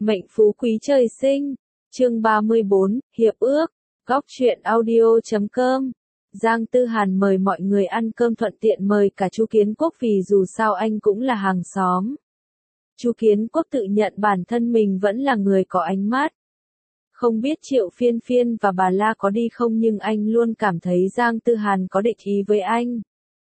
Mệnh phú quý trời sinh. Chương 34, Hiệp ước. Góc truyện audio.com. Giang Tư Hàn mời mọi người ăn cơm, thuận tiện mời cả Chu Kiến Quốc vì dù sao anh cũng là hàng xóm. Chu Kiến Quốc tự nhận bản thân mình vẫn là người có ánh mắt. Không biết Triệu Phiên Phiên và bà La có đi không, nhưng anh luôn cảm thấy Giang Tư Hàn có địch ý với anh.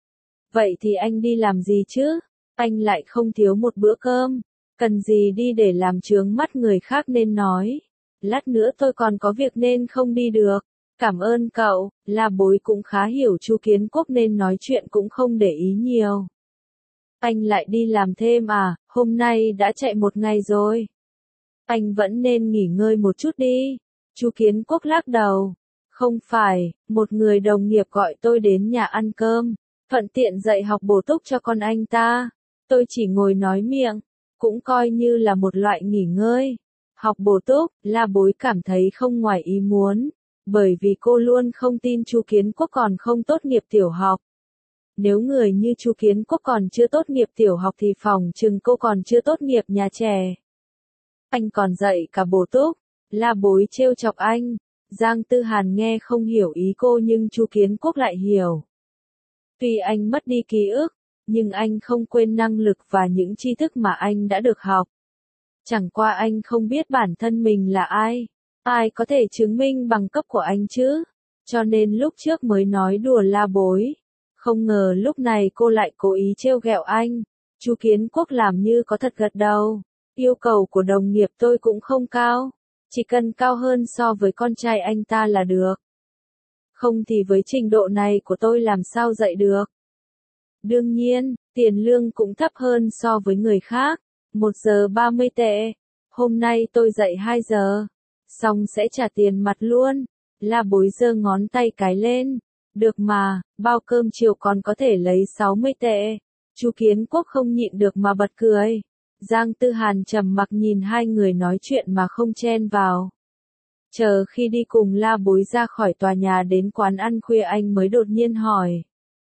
Vậy thì anh đi làm gì chứ? Anh lại không thiếu một bữa cơm. Cần gì đi để làm chướng mắt người khác, nên nói. Lát nữa tôi còn có việc nên không đi được. Cảm ơn cậu. La Bối cũng khá hiểu Chu Kiến Quốc nên nói chuyện cũng không để ý nhiều. Anh lại đi làm thêm à? Hôm nay đã chạy một ngày rồi. Anh vẫn nên nghỉ ngơi một chút đi. Chu Kiến Quốc lắc đầu. Không phải, một người đồng nghiệp gọi tôi đến nhà ăn cơm, thuận tiện dạy học bổ túc cho con anh ta. Tôi chỉ ngồi nói miệng, cũng coi như là một loại nghỉ ngơi. Học bổ túc, La Bối cảm thấy không ngoài ý muốn, bởi vì cô luôn không tin Chu Kiến Quốc còn không tốt nghiệp tiểu học. Nếu người như Chu Kiến Quốc còn chưa tốt nghiệp tiểu học thì phỏng chừng cô còn chưa tốt nghiệp nhà trẻ. Anh còn dạy cả bổ túc. La Bối trêu chọc anh. Giang Tư Hàn nghe không hiểu ý cô nhưng Chu Kiến Quốc lại hiểu. Tuy anh mất đi ký ức, nhưng anh không quên năng lực và những tri thức mà anh đã được học. Chẳng qua anh không biết bản thân mình là ai. Ai có thể chứng minh bằng cấp của anh chứ? Cho nên lúc trước mới nói đùa La Bối. Không ngờ lúc này cô lại cố ý trêu ghẹo anh. Chu Kiến Quốc làm như có thật gật đầu. Yêu cầu của đồng nghiệp tôi cũng không cao. Chỉ cần cao hơn so với con trai anh ta là được. Không thì với trình độ này của tôi làm sao dạy được. Đương nhiên, tiền lương cũng thấp hơn so với người khác. 1 giờ 30 tệ. Hôm nay tôi dạy 2 giờ. Xong sẽ trả tiền mặt luôn. La Bối giơ ngón tay cái lên. Được mà, bao cơm chiều còn có thể lấy 60 tệ. Chu Kiến Quốc không nhịn được mà bật cười. Giang Tư Hàn trầm mặc nhìn hai người nói chuyện mà không chen vào. Chờ khi đi cùng La Bối ra khỏi tòa nhà đến quán ăn khuya, anh mới đột nhiên hỏi.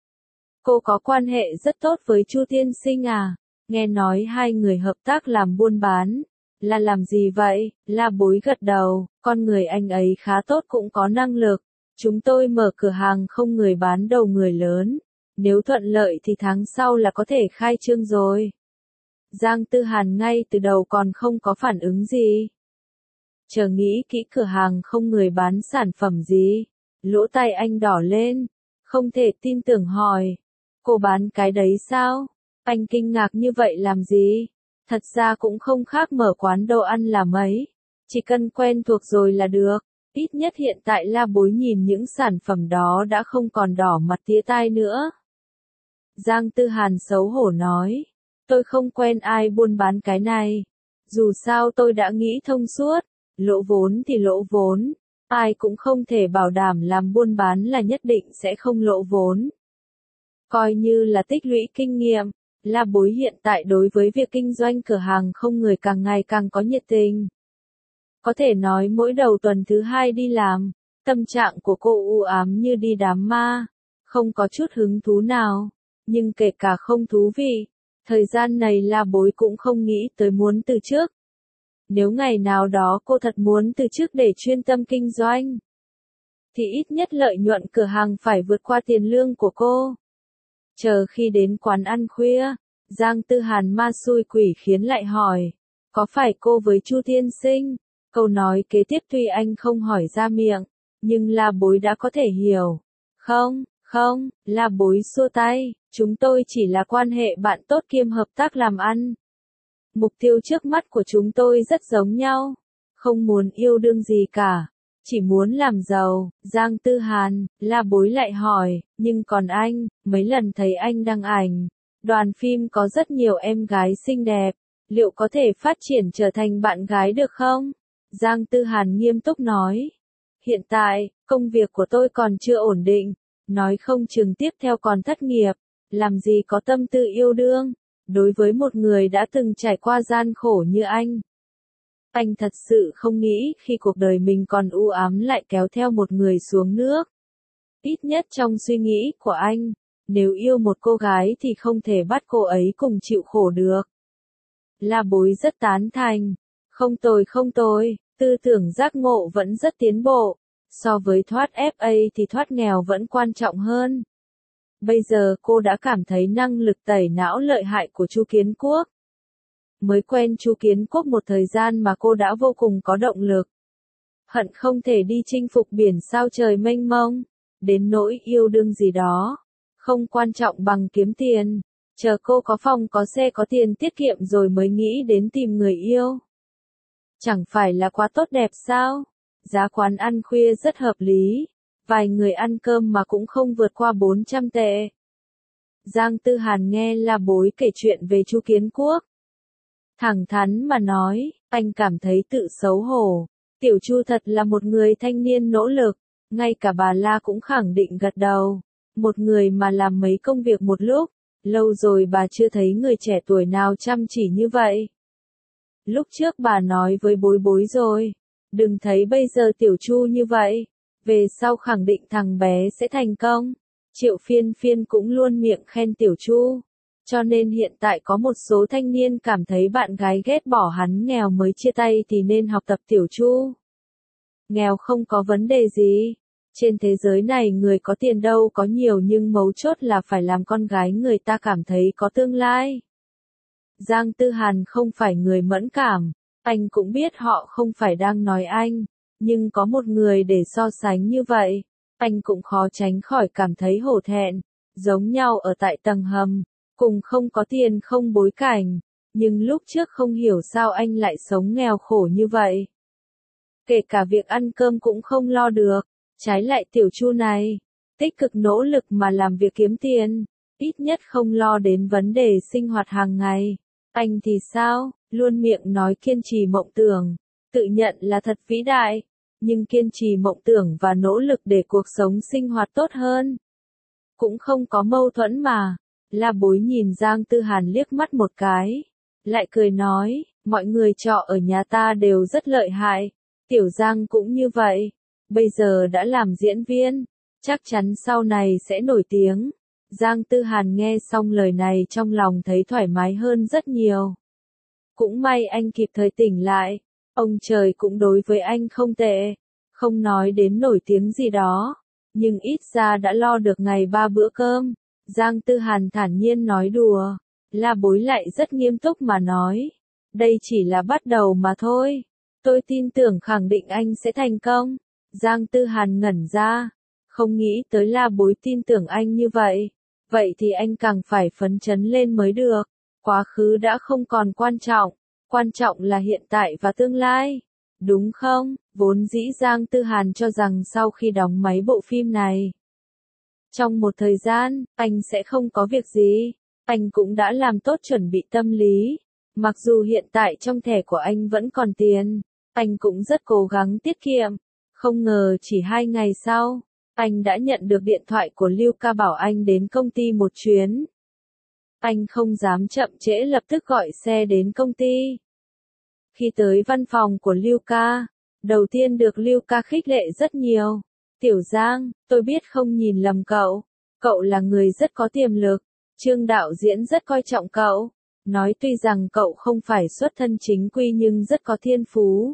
Cô có quan hệ rất tốt với Chu tiên sinh à? Nghe nói hai người hợp tác làm buôn bán. Là làm gì vậy? La Bối gật đầu, con người anh ấy khá tốt, cũng có năng lực. Chúng tôi mở cửa hàng không người bán đầu người lớn. Nếu thuận lợi thì tháng sau là có thể khai trương rồi. Giang Tư Hàn ngay từ đầu còn không có phản ứng gì. Chờ nghĩ kỹ cửa hàng không người bán sản phẩm gì. Lỗ tai anh đỏ lên. Không thể tin tưởng hỏi. Cô bán cái đấy sao? Anh kinh ngạc như vậy làm gì? Thật ra cũng không khác mở quán đồ ăn là mấy. Chỉ cần quen thuộc rồi là được. Ít nhất hiện tại La Bối nhìn những sản phẩm đó đã không còn đỏ mặt tía tai nữa. Giang Tư Hàn xấu hổ nói. Tôi không quen ai buôn bán cái này. Dù sao tôi đã nghĩ thông suốt. Lỗ vốn thì lỗ vốn. Ai cũng không thể bảo đảm làm buôn bán là nhất định sẽ không lỗ vốn. Coi như là tích lũy kinh nghiệm. La Bối hiện tại đối với việc kinh doanh cửa hàng không người càng ngày càng có nhiệt tình. Có thể nói mỗi đầu tuần thứ 2 đi làm, tâm trạng của cô u ám như đi đám ma. Không có chút hứng thú nào. Nhưng kể cả không thú vị, thời gian này La Bối cũng không nghĩ tới muốn từ chức. Nếu ngày nào đó cô thật muốn từ chức để chuyên tâm kinh doanh, thì ít nhất lợi nhuận cửa hàng phải vượt qua tiền lương của cô. Chờ khi đến quán ăn khuya, Giang Tư Hàn ma xui quỷ khiến lại hỏi. Có phải cô với Chu tiên sinh? Câu nói kế tiếp tuy anh không hỏi ra miệng, nhưng La Bối đã có thể hiểu. Không, La Bối xua tay. Chúng tôi chỉ là quan hệ bạn tốt kiêm hợp tác làm ăn. Mục tiêu trước mắt của chúng tôi rất giống nhau. Không muốn yêu đương gì cả. Chỉ muốn làm giàu. Giang Tư Hàn, La Bối lại hỏi, nhưng còn anh, mấy lần thấy anh đăng ảnh. Đoàn phim có rất nhiều em gái xinh đẹp. Liệu có thể phát triển trở thành bạn gái được không? Giang Tư Hàn nghiêm túc nói. Hiện tại, công việc của tôi còn chưa ổn định. Nói không chừng tiếp theo còn thất nghiệp. Làm gì có tâm tư yêu đương. Đối với một người đã từng trải qua gian khổ như anh thật sự không nghĩ khi cuộc đời mình còn u ám lại kéo theo một người xuống nước. Ít nhất trong suy nghĩ của anh, nếu yêu một cô gái thì không thể bắt cô ấy cùng chịu khổ được. La Bối rất tán thành. Không tồi, tư tưởng giác ngộ vẫn rất tiến bộ. So với thoát FA thì thoát nghèo vẫn quan trọng hơn. Bây giờ cô đã cảm thấy năng lực tẩy não lợi hại của Chu Kiến Quốc. Mới quen Chu Kiến Quốc một thời gian mà cô đã vô cùng có động lực. Hận không thể đi chinh phục biển sao trời mênh mông. Đến nỗi yêu đương gì đó. Không quan trọng bằng kiếm tiền. Chờ cô có phòng có xe có tiền tiết kiệm rồi mới nghĩ đến tìm người yêu. Chẳng phải là quá tốt đẹp sao? Giá quán ăn khuya rất hợp lý. Vài người ăn cơm mà cũng không vượt qua 400 tệ. Giang Tư Hàn nghe La Bối kể chuyện về Chu Kiến Quốc. Thẳng thắn mà nói, anh cảm thấy tự xấu hổ. Tiểu Chu thật là một người thanh niên nỗ lực. Ngay cả bà La cũng khẳng định gật đầu. Một người mà làm mấy công việc một lúc. Lâu rồi bà chưa thấy người trẻ tuổi nào chăm chỉ như vậy. Lúc trước bà nói với Bối Bối rồi. Đừng thấy bây giờ Tiểu Chu như vậy. Về sau khẳng định thằng bé sẽ thành công. Triệu Phiên Phiên cũng luôn miệng khen Tiểu Chu. Cho nên hiện tại có một số thanh niên cảm thấy bạn gái ghét bỏ hắn nghèo mới chia tay thì nên học tập Tiểu Chu. Nghèo không có vấn đề gì. Trên thế giới này người có tiền đâu có nhiều nhưng mấu chốt là phải làm con gái người ta cảm thấy có tương lai. Giang Tư Hàn không phải người mẫn cảm. Anh cũng biết họ không phải đang nói anh. Nhưng có một người để so sánh như vậy. Anh cũng khó tránh khỏi cảm thấy hổ thẹn. Giống nhau ở tại tầng hầm. Cùng không có tiền không bối cảnh. Nhưng lúc trước không hiểu sao anh lại sống nghèo khổ như vậy. Kể cả việc ăn cơm cũng không lo được. Trái lại Tiểu Chu này. Tích cực nỗ lực mà làm việc kiếm tiền. Ít nhất không lo đến vấn đề sinh hoạt hàng ngày. Anh thì sao? Luôn miệng nói kiên trì mộng tưởng. Tự nhận là thật vĩ đại. Nhưng kiên trì mộng tưởng và nỗ lực để cuộc sống sinh hoạt tốt hơn. Cũng không có mâu thuẫn mà. La Bối nhìn Giang Tư Hàn liếc mắt một cái. Lại cười nói, mọi người trọ ở nhà ta đều rất lợi hại. Tiểu Giang cũng như vậy. Bây giờ đã làm diễn viên. Chắc chắn sau này sẽ nổi tiếng. Giang Tư Hàn nghe xong lời này trong lòng thấy thoải mái hơn rất nhiều. Cũng may anh kịp thời tỉnh lại. Ông trời cũng đối với anh không tệ. Không nói đến nổi tiếng gì đó. Nhưng ít ra đã lo được ngày 3 bữa cơm. Giang Tư Hàn thản nhiên nói đùa. La Bối lại rất nghiêm túc mà nói. Đây chỉ là bắt đầu mà thôi. Tôi tin tưởng khẳng định anh sẽ thành công. Giang Tư Hàn ngẩn ra. Không nghĩ tới La Bối tin tưởng anh như vậy. Vậy thì anh càng phải phấn chấn lên mới được. Quá khứ đã không còn quan trọng. Quan trọng là hiện tại và tương lai. Đúng không? Vốn dĩ Giang Tư Hàn cho rằng sau khi đóng mấy bộ phim này. Trong một thời gian, anh sẽ không có việc gì. Anh cũng đã làm tốt chuẩn bị tâm lý. Mặc dù hiện tại trong thẻ của anh vẫn còn tiền. Anh cũng rất cố gắng tiết kiệm. Không ngờ chỉ 2 ngày sau. Anh đã nhận được điện thoại của Lưu Ca bảo anh đến công ty một chuyến. Anh không dám chậm trễ lập tức gọi xe đến công ty. Khi tới văn phòng của Lưu Ca, đầu tiên được Lưu Ca khích lệ rất nhiều. Tiểu Giang, tôi biết không nhìn lầm cậu. Cậu là người rất có tiềm lực. Trương đạo diễn rất coi trọng cậu. Nói tuy rằng cậu không phải xuất thân chính quy nhưng rất có thiên phú.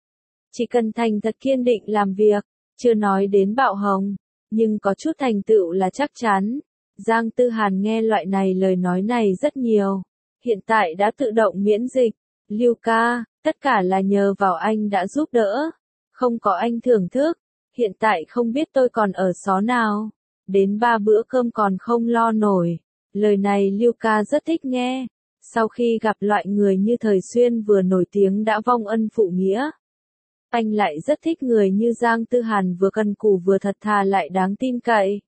Chỉ cần thành thật kiên định làm việc. Chưa nói đến bạo hồng. Nhưng có chút thành tựu là chắc chắn. Giang Tư Hàn nghe loại lời nói này rất nhiều. Hiện tại đã tự động miễn dịch. Lưu Ca, tất cả là nhờ vào anh đã giúp đỡ. Không có anh thưởng thức. Hiện tại không biết tôi còn ở xó nào. Đến 3 bữa cơm còn không lo nổi. Lời này Lưu Ca rất thích nghe. Sau khi gặp loại người như Thời Xuyên vừa nổi tiếng đã vong ân phụ nghĩa. Anh lại rất thích người như Giang Tư Hàn vừa cần cù vừa thật thà lại đáng tin cậy.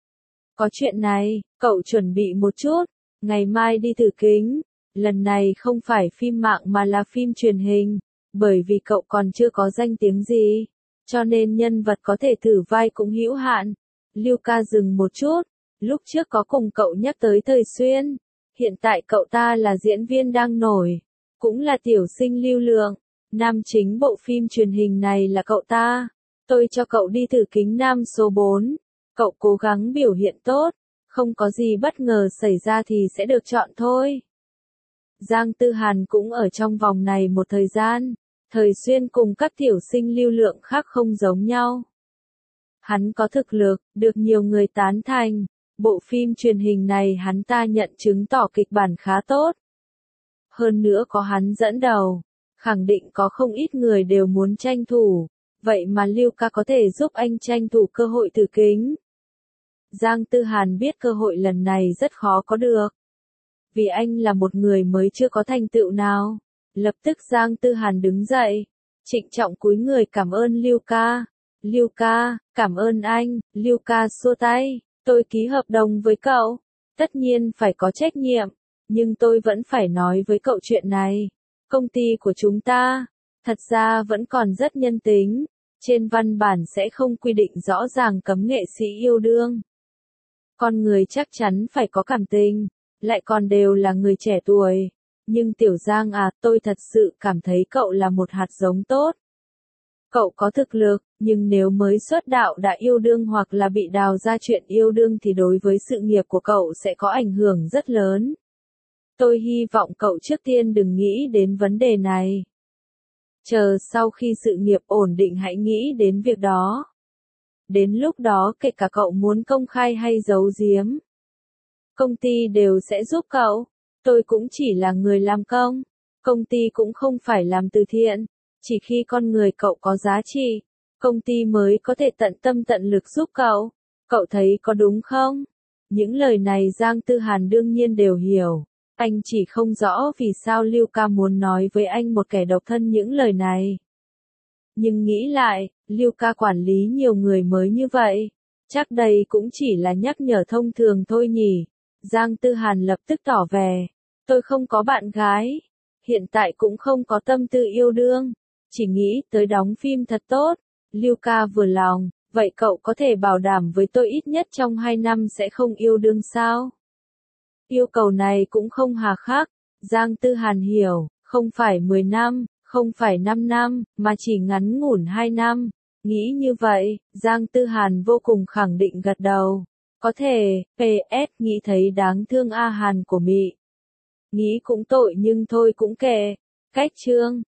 Có chuyện này, cậu chuẩn bị một chút. Ngày mai đi thử kính. Lần này không phải phim mạng mà là phim truyền hình. Bởi vì cậu còn chưa có danh tiếng gì. Cho nên nhân vật có thể thử vai cũng hữu hạn. Lưu Ca dừng một chút. Lúc trước có cùng cậu nhắc tới Thời Xuyên. Hiện tại cậu ta là diễn viên đang nổi. Cũng là tiểu sinh lưu lượng. Nam chính bộ phim truyền hình này là cậu ta. Tôi cho cậu đi thử kính nam số 4. Cậu cố gắng biểu hiện tốt. Không có gì bất ngờ xảy ra thì sẽ được chọn thôi. Giang Tư Hàn cũng ở trong vòng này một thời gian. Thời Xuyên cùng các tiểu sinh lưu lượng khác không giống nhau. Hắn có thực lực, được nhiều người tán thành. Bộ phim truyền hình này hắn ta nhận chứng tỏ kịch bản khá tốt. Hơn nữa có hắn dẫn đầu, khẳng định có không ít người đều muốn tranh thủ. Vậy mà Lưu Ca có thể giúp anh tranh thủ cơ hội thử kính. Giang Tư Hàn biết cơ hội lần này rất khó có được. Vì anh là một người mới chưa có thành tựu nào. Lập tức Giang Tư Hàn đứng dậy, trịnh trọng cúi người cảm ơn Lưu Ca. Lưu Ca, cảm ơn anh. Lưu Ca xua tay, tôi ký hợp đồng với cậu, tất nhiên phải có trách nhiệm, nhưng tôi vẫn phải nói với cậu chuyện này. Công ty của chúng ta, thật ra vẫn còn rất nhân tính, trên văn bản sẽ không quy định rõ ràng cấm nghệ sĩ yêu đương. Con người chắc chắn phải có cảm tình, lại còn đều là người trẻ tuổi. Nhưng Tiểu Giang à, tôi thật sự cảm thấy cậu là một hạt giống tốt. Cậu có thực lực, nhưng nếu mới xuất đạo đã yêu đương hoặc là bị đào ra chuyện yêu đương thì đối với sự nghiệp của cậu sẽ có ảnh hưởng rất lớn. Tôi hy vọng cậu trước tiên đừng nghĩ đến vấn đề này. Chờ sau khi sự nghiệp ổn định hãy nghĩ đến việc đó. Đến lúc đó kể cả cậu muốn công khai hay giấu giếm, công ty đều sẽ giúp cậu. Tôi cũng chỉ là người làm công, công ty cũng không phải làm từ thiện. Chỉ khi con người cậu có giá trị, công ty mới có thể tận tâm tận lực giúp cậu. Cậu thấy có đúng không? Những lời này Giang Tư Hàn đương nhiên đều hiểu. Anh chỉ không rõ vì sao Lưu Ca muốn nói với anh một kẻ độc thân những lời này. Nhưng nghĩ lại, Lưu Ca quản lý nhiều người mới như vậy, chắc đây cũng chỉ là nhắc nhở thông thường thôi nhỉ. Giang Tư Hàn lập tức tỏ vẻ, tôi không có bạn gái, hiện tại cũng không có tâm tư yêu đương, chỉ nghĩ tới đóng phim thật tốt. Lưu Ca vừa lòng, vậy cậu có thể bảo đảm với tôi ít nhất trong 2 năm sẽ không yêu đương sao? Yêu cầu này cũng không hà khắc, Giang Tư Hàn hiểu, không phải 10 năm, không phải 5 năm, mà chỉ ngắn ngủn 2 năm. Nghĩ như vậy, Giang Tư Hàn vô cùng khẳng định gật đầu. Có thể, PS nghĩ thấy đáng thương A Hàn của Mị. Nghĩ cũng tội nhưng thôi cũng kệ. Cách chương